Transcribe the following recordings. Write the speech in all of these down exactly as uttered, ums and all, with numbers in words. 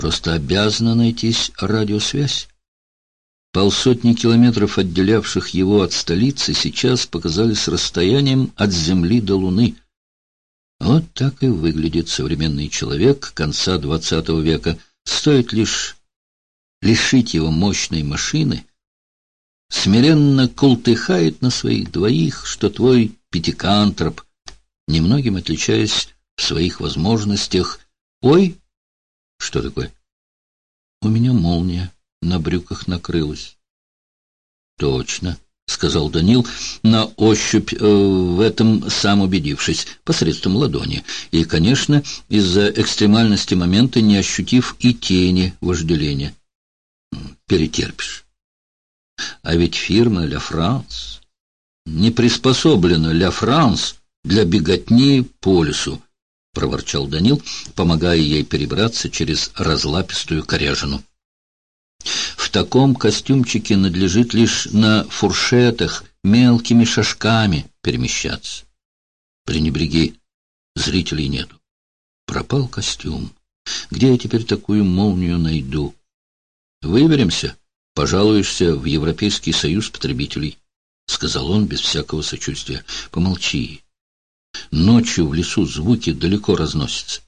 Просто обязана найтись радиосвязь. Полсотни километров, отделявших его от столицы, сейчас показались расстоянием от Земли до Луны. Вот так и выглядит современный человек конца двадцатого века. Стоит лишь лишить его мощной машины, смиренно култыхает на своих двоих, что твой пятикантроп, немногим отличаясь в своих возможностях. Ой, что такое? У меня молния на брюках накрылась. Точно, сказал Данил, на ощупь э, в этом сам убедившись, посредством ладони, и, конечно, из-за экстремальности момента не ощутив и тени вожделения. Перетерпишь. А ведь фирма «Ля Франс» не приспособлена «Ля Франс» для беготни по лесу, — проворчал Данил, помогая ей перебраться через разлапистую коряжину. В таком костюмчике надлежит лишь на фуршетах мелкими шажками перемещаться. Пренебреги, зрителей нету. Пропал костюм. Где я теперь такую молнию найду? Выберемся, пожалуешься в Европейский союз потребителей, — сказал он без всякого сочувствия. Помолчи. Ночью в лесу звуки далеко разносятся.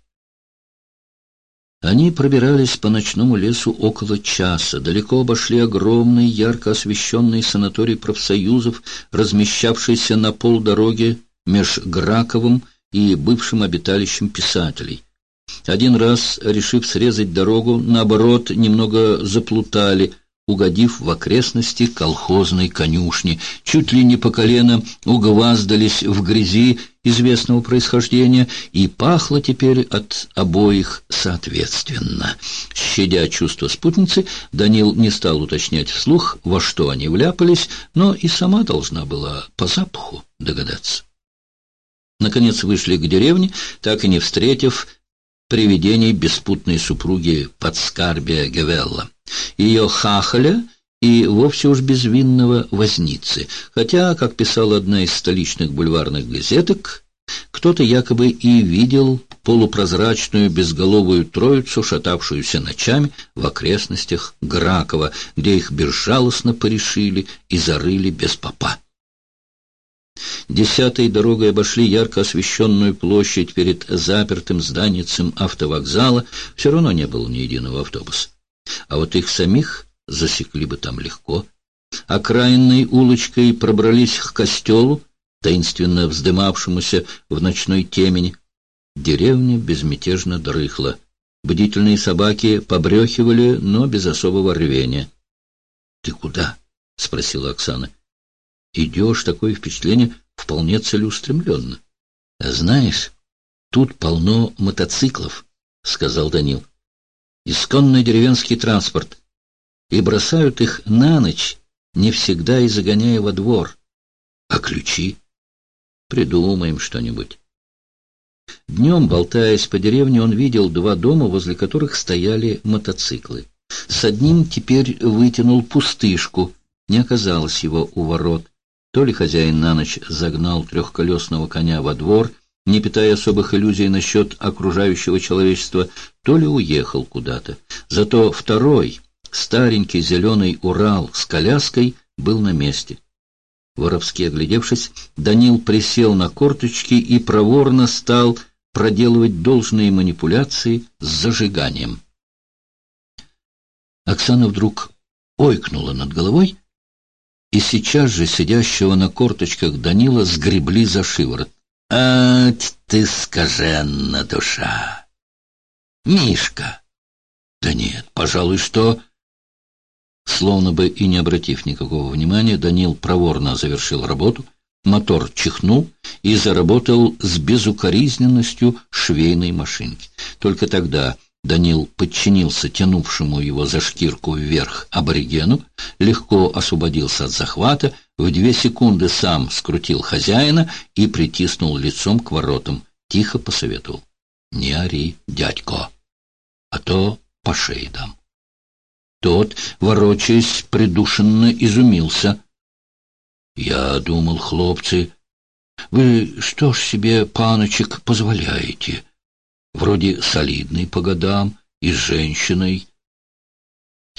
Они пробирались по ночному лесу около часа, далеко обошли огромный, ярко освещенный санаторий профсоюзов, размещавшийся на полдороге меж Граковым и бывшим обиталищем писателей. Один раз, решив срезать дорогу, наоборот, немного заплутали, угодив в окрестности колхозной конюшни, чуть ли не по колено угваздались в грязи известного происхождения, и пахло теперь от обоих соответственно. Щадя чувства спутницы, Данил не стал уточнять вслух, во что они вляпались, но и сама должна была по запаху догадаться. Наконец вышли к деревне, так и не встретив привидений беспутной супруги Подскарбия Гевелла, ее хахаля и вовсе уж безвинного возницы, хотя, как писала одна из столичных бульварных газеток, кто-то якобы и видел полупрозрачную безголовую троицу, шатавшуюся ночами в окрестностях Гракова, где их безжалостно порешили и зарыли без попа. Десятой дорогой обошли ярко освещенную площадь перед запертым зданием автовокзала. Все равно не было ни единого автобуса. А вот их самих засекли бы там легко. Окраинной улочкой пробрались к костелу, таинственно вздымавшемуся в ночной темени. Деревня безмятежно дрыхла. Бдительные собаки побрехивали, но без особого рвения. — Ты куда? — спросила Оксана. — Идешь, такое впечатление, вполне целеустремленно. — Знаешь, тут полно мотоциклов, — сказал Данил. — Исконный деревенский транспорт. И бросают их на ночь, не всегда и загоняя во двор. А ключи? Придумаем что-нибудь. Днем, болтаясь по деревне, он видел два дома, возле которых стояли мотоциклы. С одним теперь вытянул пустышку, не оказалось его у ворот. То ли хозяин на ночь загнал трехколесного коня во двор, не питая особых иллюзий насчет окружающего человечества, то ли уехал куда-то. Зато второй, старенький зеленый Урал с коляской, был на месте. Воровски оглядевшись, Данил присел на корточки и проворно стал проделывать должные манипуляции с зажиганием. Оксана вдруг ойкнула над головой, и сейчас же сидящего на корточках Данила сгребли за шиворот. — Ать ты, скаженна душа! Мишка! Да нет, пожалуй, что... Словно бы и не обратив никакого внимания, Данил проворно завершил работу, мотор чихнул и заработал с безукоризненностью швейной машинки. Только тогда Данил подчинился тянувшему его за шкирку вверх аборигену, легко освободился от захвата, в две секунды сам скрутил хозяина и притиснул лицом к воротам. Тихо посоветовал: — Не ори, дядько, а то по шее дам. Тот, ворочаясь, придушенно изумился. — Я думал, хлопцы, вы что ж себе, паночек, позволяете? Вроде солидный по годам и женщиной,